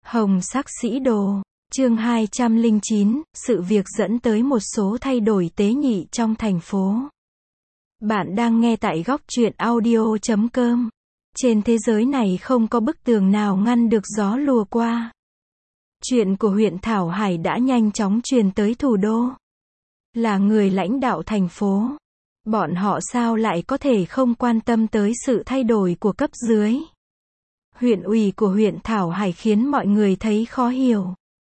Hồng sắc sĩ đồ, chương 209, sự việc dẫn tới một số thay đổi tế nhị trong thành phố. Bạn đang nghe tại góc truyện audio.com. Trên thế giới này không có bức tường nào ngăn được gió lùa qua. Chuyện của huyện Thảo Hải đã nhanh chóng truyền tới thủ đô. Là người lãnh đạo thành phố, bọn họ sao lại có thể không quan tâm tới sự thay đổi của cấp dưới. Huyện ủy của huyện Thảo Hải khiến mọi người thấy khó hiểu.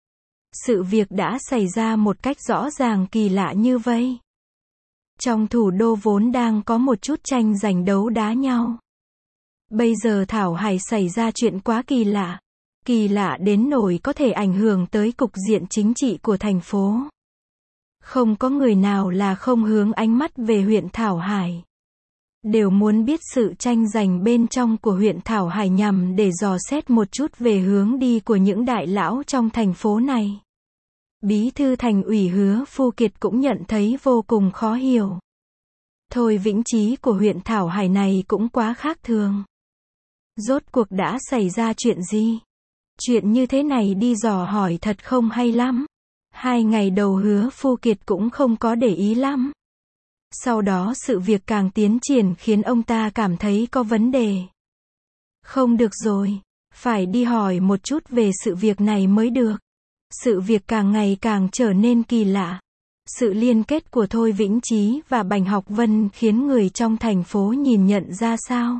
Sự việc đã xảy ra một cách rõ ràng kỳ lạ như vậy. Trong thủ đô vốn đang có một chút tranh giành đấu đá nhau. Bây giờ Thảo Hải xảy ra chuyện quá kỳ lạ. Kỳ lạ đến nỗi có thể ảnh hưởng tới cục diện chính trị của thành phố. Không có người nào là không hướng ánh mắt về huyện Thảo Hải. Đều muốn biết sự tranh giành bên trong của huyện Thảo Hải nhằm để dò xét một chút về hướng đi của những đại lão trong thành phố này. Bí thư thành ủy Hứa Phu Kiệt cũng nhận thấy vô cùng khó hiểu. Thôi Vĩnh Chí của huyện Thảo Hải này cũng quá khác thường. Rốt cuộc đã xảy ra chuyện gì? Chuyện như thế này đi dò hỏi thật không hay lắm. 2 ngày đầu Hứa Phu Kiệt cũng không có để ý lắm. Sau đó sự việc càng tiến triển khiến ông ta cảm thấy có vấn đề. Không được rồi, phải đi hỏi một chút về sự việc này mới được. Sự việc càng ngày càng trở nên kỳ lạ. Sự liên kết của Thôi Vĩnh Chí và Bành Học Vân khiến người trong thành phố nhìn nhận ra sao?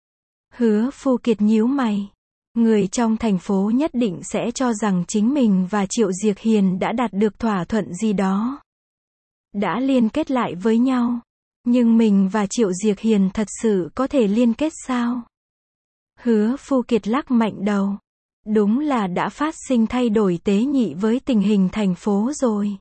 Hứa Phu Kiệt nhíu mày. Người trong thành phố nhất định sẽ cho rằng chính mình và Triệu Diệc Hiền đã đạt được thỏa thuận gì đó. Đã liên kết lại với nhau. Nhưng mình và Triệu Diệc Hiền thật sự có thể liên kết sao? Hứa Phu Kiệt lắc mạnh đầu. Đúng là đã phát sinh thay đổi tế nhị với tình hình thành phố rồi.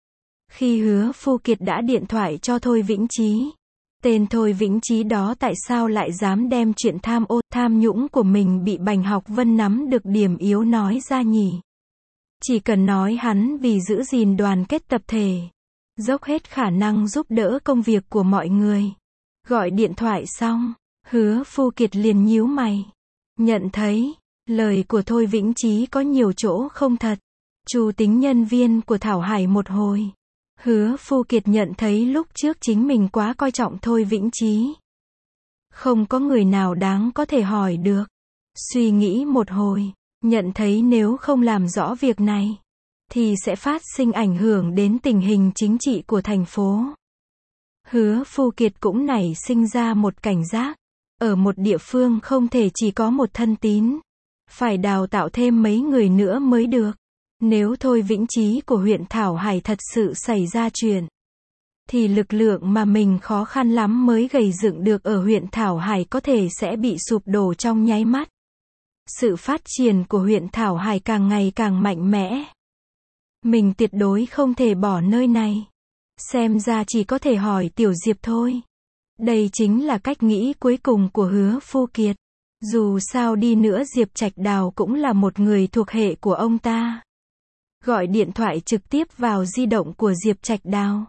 Khi Hứa Phu Kiệt đã điện thoại cho Thôi Vĩnh Chí. Tên Thôi Vĩnh Chí đó tại sao lại dám đem chuyện tham nhũng của mình bị Bành Học Vân nắm được điểm yếu nói ra nhỉ? Chỉ cần nói hắn vì giữ gìn đoàn kết tập thể, dốc hết khả năng giúp đỡ công việc của mọi người. Gọi điện thoại xong, Hứa Phu Kiệt liền nhíu mày. Nhận thấy, lời của Thôi Vĩnh Chí có nhiều chỗ không thật. Chủ tính nhân viên của Thảo Hải một hồi. Hứa Phu Kiệt nhận thấy lúc trước chính mình quá coi trọng Thôi Vĩnh Chí. Không có người nào đáng có thể hỏi được. Suy nghĩ một hồi, nhận thấy nếu không làm rõ việc này, thì sẽ phát sinh ảnh hưởng đến tình hình chính trị của thành phố. Hứa Phu Kiệt cũng nảy sinh ra một cảnh giác. Ở một địa phương không thể chỉ có một thân tín. Phải đào tạo thêm mấy người nữa mới được. Nếu Thôi Vĩnh Chí của huyện Thảo Hải thật sự xảy ra chuyện, thì lực lượng mà mình khó khăn lắm mới gầy dựng được ở huyện Thảo Hải có thể sẽ bị sụp đổ trong nháy mắt. Sự phát triển của huyện Thảo Hải càng ngày càng mạnh mẽ. Mình tuyệt đối không thể bỏ nơi này. Xem ra chỉ có thể hỏi Tiểu Diệp thôi. Đây chính là cách nghĩ cuối cùng của Hứa Phu Kiệt. Dù sao đi nữa Diệp Trạch Đào cũng là một người thuộc hệ của ông ta. Gọi điện thoại trực tiếp vào di động của Diệp Trạch Đào.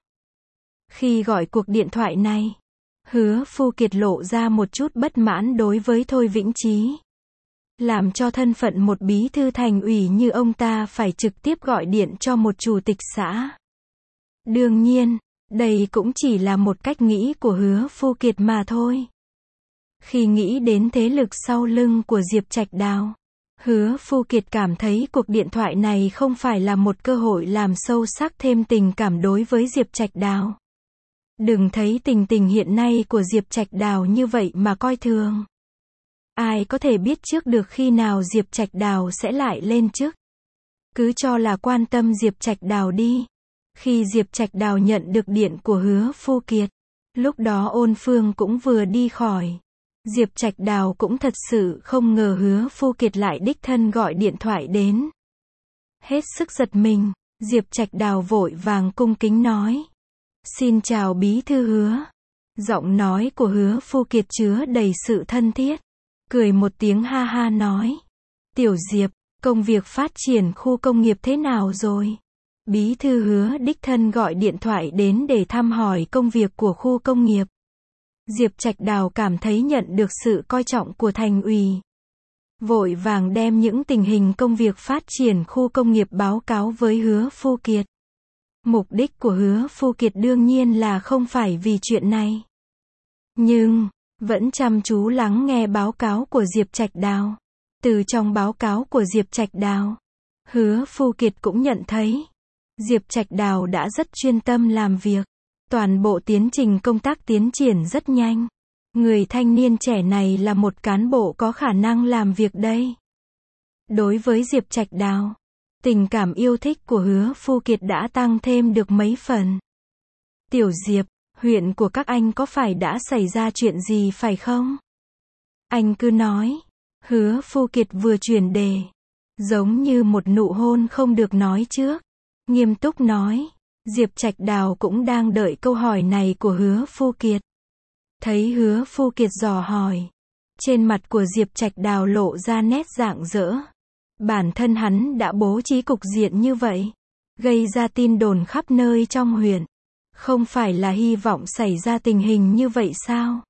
Khi gọi cuộc điện thoại này, Hứa Phu Kiệt lộ ra một chút bất mãn đối với Thôi Vĩnh Chí. Làm cho thân phận một bí thư thành ủy như ông ta phải trực tiếp gọi điện cho một chủ tịch xã. Đương nhiên, đây cũng chỉ là một cách nghĩ của Hứa Phu Kiệt mà thôi. Khi nghĩ đến thế lực sau lưng của Diệp Trạch Đào, Hứa Phu Kiệt cảm thấy cuộc điện thoại này không phải là một cơ hội làm sâu sắc thêm tình cảm đối với Diệp Trạch Đào. Đừng thấy tình hiện nay của Diệp Trạch Đào như vậy mà coi thường. Ai có thể biết trước được khi nào Diệp Trạch Đào sẽ lại lên chức. Cứ cho là quan tâm Diệp Trạch Đào đi. Khi Diệp Trạch Đào nhận được điện của Hứa Phu Kiệt, lúc đó Ôn Phương cũng vừa đi khỏi. Diệp Trạch Đào cũng thật sự không ngờ Hứa Phu Kiệt lại đích thân gọi điện thoại đến. Hết sức giật mình, Diệp Trạch Đào vội vàng cung kính nói. Xin chào bí thư Hứa. Giọng nói của Hứa Phu Kiệt chứa đầy sự thân thiết. Cười một tiếng ha ha nói. Tiểu Diệp, công việc phát triển khu công nghiệp thế nào rồi? Bí thư Hứa đích thân gọi điện thoại đến để thăm hỏi công việc của khu công nghiệp. Diệp Trạch Đào cảm thấy nhận được sự coi trọng của thành ủy. vội vàng đem những tình hình công việc phát triển khu công nghiệp báo cáo với Hứa Phu Kiệt. Mục đích của Hứa Phu Kiệt đương nhiên là không phải vì chuyện này. Nhưng, vẫn chăm chú lắng nghe báo cáo của Diệp Trạch Đào. Từ trong báo cáo của Diệp Trạch Đào, Hứa Phu Kiệt cũng nhận thấy, Diệp Trạch Đào đã rất chuyên tâm làm việc. Toàn bộ tiến trình công tác tiến triển rất nhanh. Người thanh niên trẻ này là một cán bộ có khả năng làm việc đây. Đối với Diệp Trạch Đào, tình cảm yêu thích của Hứa Phu Kiệt đã tăng thêm được mấy phần. Tiểu Diệp, huyện của các anh có phải đã xảy ra chuyện gì phải không? Anh cứ nói. Hứa Phu Kiệt vừa chuyển đề, giống như một nụ hôn không được nói trước. Nghiêm túc nói. Diệp Trạch Đào cũng đang đợi câu hỏi này của Hứa Phu Kiệt. Thấy Hứa Phu Kiệt dò hỏi, trên mặt của Diệp Trạch Đào lộ ra nét rạng rỡ. Bản thân hắn đã bố trí cục diện như vậy, gây ra tin đồn khắp nơi trong huyện. Không phải là hy vọng xảy ra tình hình như vậy sao?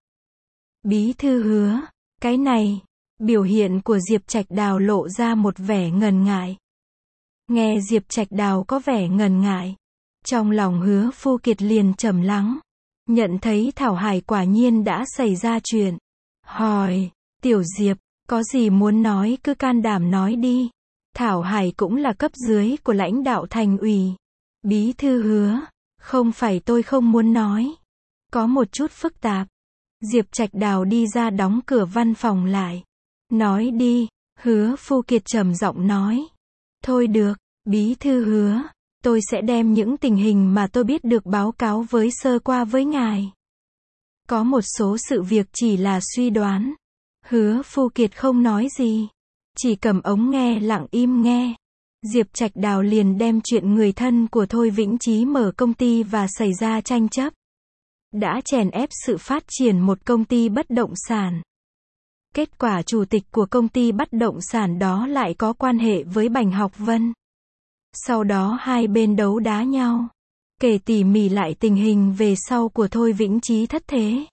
Bí thư Hứa, cái này, biểu hiện của Diệp Trạch Đào lộ ra một vẻ ngần ngại. Nghe Diệp Trạch Đào có vẻ ngần ngại, trong lòng Hứa Phu Kiệt liền trầm lắng. Nhận thấy Thảo Hải quả nhiên đã xảy ra chuyện. Hỏi, Tiểu Diệp, có gì muốn nói cứ can đảm nói đi. Thảo Hải cũng là cấp dưới của lãnh đạo thành ủy. Bí thư Hứa, không phải tôi không muốn nói. Có một chút phức tạp. Diệp Trạch Đào đi ra đóng cửa văn phòng lại. Nói đi, Hứa Phu Kiệt trầm giọng nói. Thôi được, Bí thư Hứa, tôi sẽ đem những tình hình mà tôi biết được báo cáo với sơ qua với ngài. Có một số sự việc chỉ là suy đoán. Hứa Phu Kiệt không nói gì, chỉ cầm ống nghe lặng im nghe. Diệp Trạch Đào liền đem chuyện người thân của Thôi Vĩnh Chí mở công ty và xảy ra tranh chấp, đã chèn ép sự phát triển một công ty bất động sản. Kết quả chủ tịch của công ty bất động sản đó lại có quan hệ với Bành Học Vân. Sau đó hai bên đấu đá nhau. Kể tỉ mỉ lại tình hình về sau của Thôi Vĩnh Chí thất thế.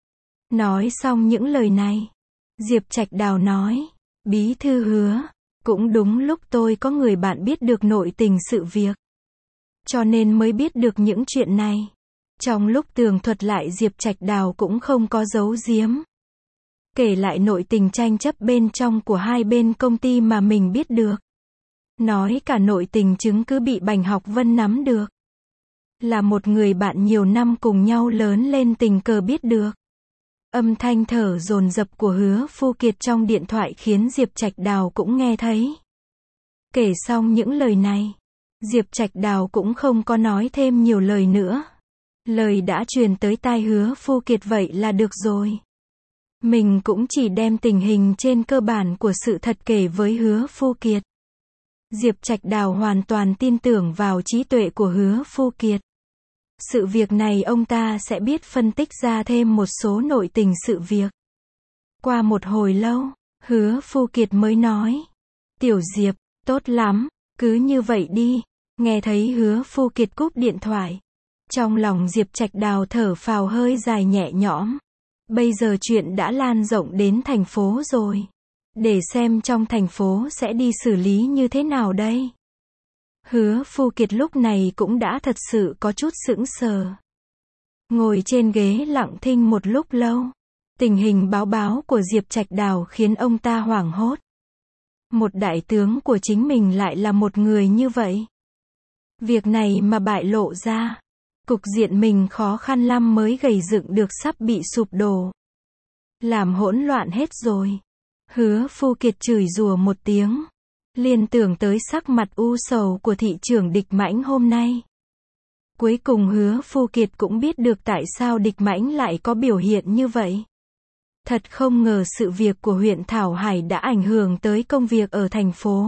Nói xong những lời này, Diệp Trạch Đào nói, Bí thư Hứa, cũng đúng lúc tôi có người bạn biết được nội tình sự việc, cho nên mới biết được những chuyện này. Trong lúc tường thuật lại Diệp Trạch Đào cũng không có giấu giếm. Kể lại nội tình tranh chấp bên trong của hai bên công ty mà mình biết được. Nói cả nội tình chứng cứ bị Bành Học Vân nắm được. Là một người bạn nhiều năm cùng nhau lớn lên tình cờ biết được. Âm thanh thở dồn dập của Hứa Phu Kiệt trong điện thoại khiến Diệp Trạch Đào cũng nghe thấy. Kể xong những lời này, Diệp Trạch Đào cũng không có nói thêm nhiều lời nữa. Lời đã truyền tới tai Hứa Phu Kiệt vậy là được rồi. Mình cũng chỉ đem tình hình trên cơ bản của sự thật kể với Hứa Phu Kiệt. Diệp Trạch Đào hoàn toàn tin tưởng vào trí tuệ của Hứa Phu Kiệt. Sự việc này ông ta sẽ biết phân tích ra thêm một số nội tình sự việc. Qua một hồi lâu, Hứa Phu Kiệt mới nói. Tiểu Diệp, tốt lắm, cứ như vậy đi. Nghe thấy Hứa Phu Kiệt cúp điện thoại. Trong lòng Diệp Trạch Đào thở phào hơi dài nhẹ nhõm. Bây giờ chuyện đã lan rộng đến thành phố rồi. Để xem trong thành phố sẽ đi xử lý như thế nào đây. Hứa Phu Kiệt lúc này cũng đã thật sự có chút sững sờ. Ngồi trên ghế lặng thinh một lúc lâu. Tình hình báo của Diệp Trạch Đào khiến ông ta hoảng hốt. Một đại tướng của chính mình lại là một người như vậy. Việc này mà bại lộ ra, cục diện mình khó khăn lắm mới gầy dựng được sắp bị sụp đổ. Làm hỗn loạn hết rồi. Hứa Phu Kiệt chửi rủa một tiếng. Liên tưởng tới sắc mặt u sầu của thị trưởng Địch Mãnh hôm nay. Cuối cùng Hứa Phu Kiệt cũng biết được tại sao Địch Mãnh lại có biểu hiện như vậy. Thật không ngờ sự việc của huyện Thảo Hải đã ảnh hưởng tới công việc ở thành phố.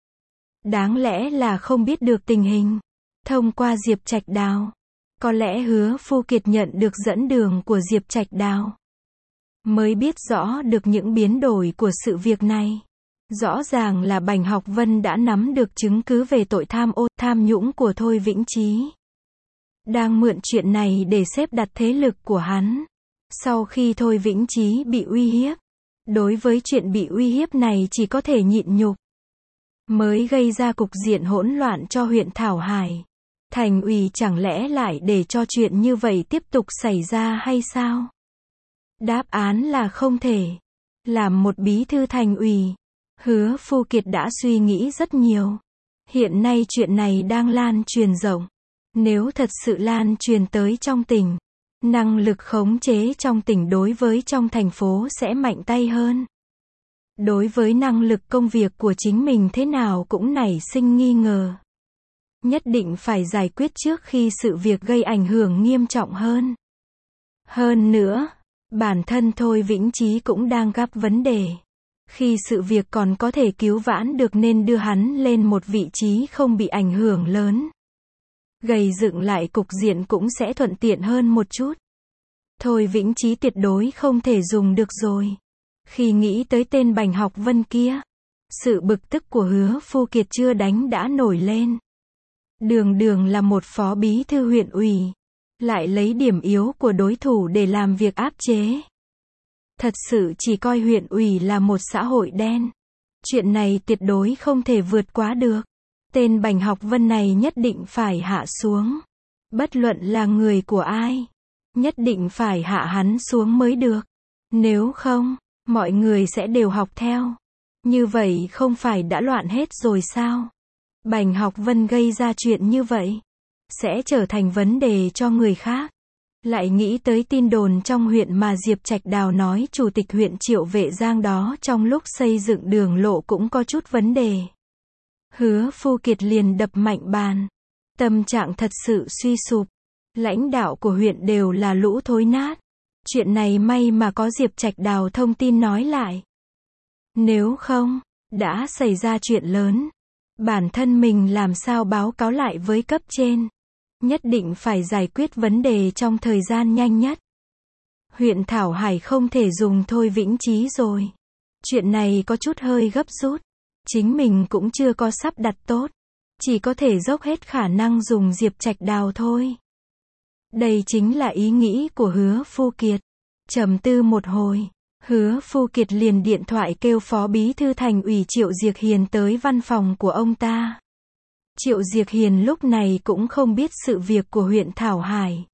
Đáng lẽ là không biết được tình hình. Thông qua Diệp Trạch Đào, có lẽ Hứa Phu Kiệt nhận được dẫn đường của Diệp Trạch Đào, mới biết rõ được những biến đổi của sự việc này. Rõ ràng là Bành Học Vân đã nắm được chứng cứ về tội tham nhũng của Thôi Vĩnh Chí. Đang mượn chuyện này để xếp đặt thế lực của hắn. Sau khi Thôi Vĩnh Chí bị uy hiếp, Đối với chuyện bị uy hiếp này chỉ có thể nhịn nhục. Mới gây ra cục diện hỗn loạn cho huyện Thảo Hải. Thành ủy chẳng lẽ lại để cho chuyện như vậy tiếp tục xảy ra hay sao? Đáp án là không thể. Làm một bí thư thành ủy, Hứa Phu Kiệt đã suy nghĩ rất nhiều. Hiện nay chuyện này đang lan truyền rộng. Nếu thật sự lan truyền tới trong tỉnh, năng lực khống chế trong tỉnh đối với trong thành phố sẽ mạnh tay hơn. Đối với năng lực công việc của chính mình thế nào cũng nảy sinh nghi ngờ. Nhất định phải giải quyết trước khi sự việc gây ảnh hưởng nghiêm trọng hơn. Hơn nữa, bản thân Thôi Vĩnh Chí cũng đang gặp vấn đề. Khi sự việc còn có thể cứu vãn được nên đưa hắn lên một vị trí không bị ảnh hưởng lớn. Gầy dựng lại cục diện cũng sẽ thuận tiện hơn một chút. Thôi Vĩnh Chí tuyệt đối không thể dùng được rồi. Khi nghĩ tới tên Bành Học Vân kia, sự bực tức của Hứa Phu Kiệt chưa đánh đã nổi lên. Đường đường là một phó bí thư huyện ủy, lại lấy điểm yếu của đối thủ để làm việc áp chế. Thật sự chỉ coi huyện ủy là một xã hội đen. Chuyện này tuyệt đối không thể vượt quá được. Tên Bành Học Vân này nhất định phải hạ xuống. Bất luận là người của ai, nhất định phải hạ hắn xuống mới được. Nếu không, mọi người sẽ đều học theo. Như vậy không phải đã loạn hết rồi sao? Bành Học Vân gây ra chuyện như vậy, sẽ trở thành vấn đề cho người khác. Lại nghĩ tới tin đồn trong huyện mà Diệp Trạch Đào nói chủ tịch huyện Triệu Vệ Giang đó trong lúc xây dựng đường lộ cũng có chút vấn đề. Hứa Phu Kiệt liền đập mạnh bàn. Tâm trạng thật sự suy sụp. Lãnh đạo của huyện đều là lũ thối nát. Chuyện này may mà có Diệp Trạch Đào thông tin nói lại. Nếu không, đã xảy ra chuyện lớn. Bản thân mình làm sao báo cáo lại với cấp trên. Nhất định phải giải quyết vấn đề trong thời gian nhanh nhất. Huyện Thảo Hải không thể dùng Thôi Vĩnh Chí rồi. Chuyện này có chút hơi gấp rút. Chính mình cũng chưa có sắp đặt tốt. Chỉ có thể dốc hết khả năng dùng Diệp Trạch Đào thôi. Đây chính là ý nghĩ của Hứa Phu Kiệt. Trầm tư một hồi, Hứa Phu Kiệt liền điện thoại kêu phó bí thư thành ủy Triệu Diệc Hiền tới văn phòng của ông ta. Triệu Diệc Hiền lúc này cũng không biết sự việc của huyện Thảo Hải.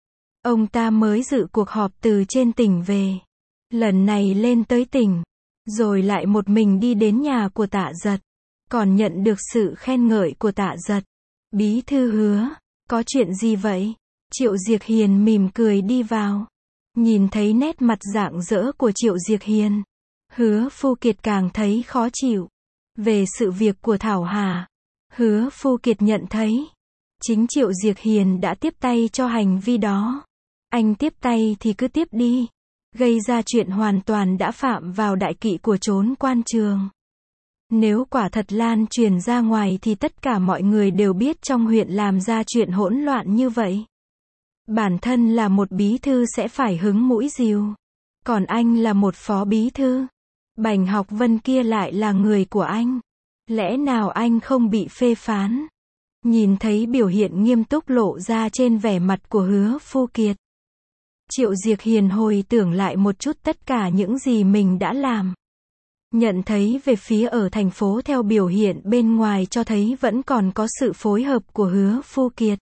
Ông ta mới dự cuộc họp từ trên tỉnh về. Lần này lên tới tỉnh, rồi lại một mình đi đến nhà của Tạ Giật. Còn nhận được sự khen ngợi của Tạ Giật. Bí thư Hứa, có chuyện gì vậy? Triệu Diệc Hiền mỉm cười đi vào. Nhìn thấy nét mặt rạng rỡ của Triệu Diệc Hiền, Hứa Phu Kiệt càng thấy khó chịu. Về sự việc của Thảo Hà, Hứa Phu Kiệt nhận thấy, chính Triệu Diệc Hiền đã tiếp tay cho hành vi đó. Anh tiếp tay thì cứ tiếp đi. Gây ra chuyện hoàn toàn đã phạm vào đại kỵ của chốn quan trường. Nếu quả thật lan truyền ra ngoài thì tất cả mọi người đều biết trong huyện làm ra chuyện hỗn loạn như vậy. Bản thân là một bí thư sẽ phải hứng mũi dìu. Còn anh là một phó bí thư. Bành Học Vân kia lại là người của anh. Lẽ nào anh không bị phê phán? Nhìn thấy biểu hiện nghiêm túc lộ ra trên vẻ mặt của Hứa Phu Kiệt. Triệu Diệc Hiền hồi tưởng lại một chút tất cả những gì mình đã làm. Nhận thấy về phía ở thành phố theo biểu hiện bên ngoài cho thấy vẫn còn có sự phối hợp của Hứa Phu Kiệt.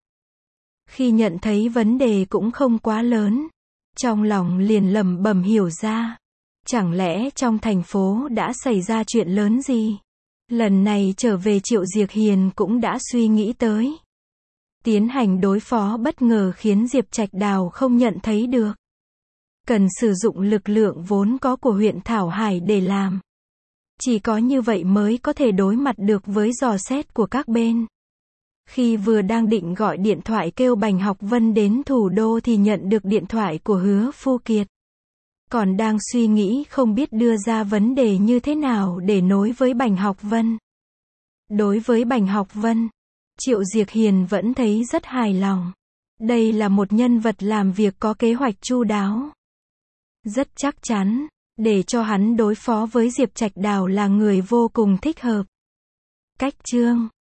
Khi nhận thấy vấn đề cũng không quá lớn, trong lòng liền lẩm bẩm hiểu ra. Chẳng lẽ trong thành phố đã xảy ra chuyện lớn gì? Lần này trở về Triệu Diệc Hiền cũng đã suy nghĩ tới. Tiến hành đối phó bất ngờ khiến Diệp Trạch Đào không nhận thấy được. Cần sử dụng lực lượng vốn có của huyện Thảo Hải để làm. Chỉ có như vậy mới có thể đối mặt được với dò xét của các bên. Khi vừa đang định gọi điện thoại kêu Bành Học Vân đến thủ đô thì nhận được điện thoại của Hứa Phu Kiệt. Còn đang suy nghĩ không biết đưa ra vấn đề như thế nào để nối với Bành Học Vân. Đối với Bành Học Vân, Triệu Diệc Hiền vẫn thấy rất hài lòng. Đây là một nhân vật làm việc có kế hoạch chu đáo. Rất chắc chắn, để cho hắn đối phó với Diệp Trạch Đào là người vô cùng thích hợp. Cách chương